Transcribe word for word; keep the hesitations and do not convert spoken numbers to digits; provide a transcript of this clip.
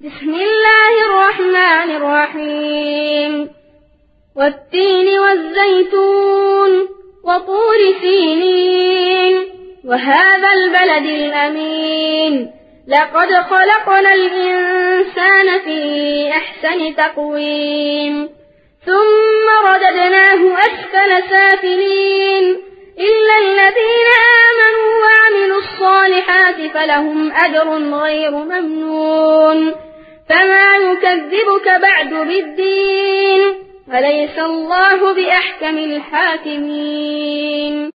بسم الله الرحمن الرحيم والتين والزيتون وطور سينين وهذا البلد الأمين لقد خلقنا الإنسان في أحسن تقويم ثم رددناه أسفل سافلين إلا الذين آمنوا وعملوا الصالحات فلهم أجر غير ممنون فما يكذبك بعد بالدين أليس الله بأحكم الحاكمين.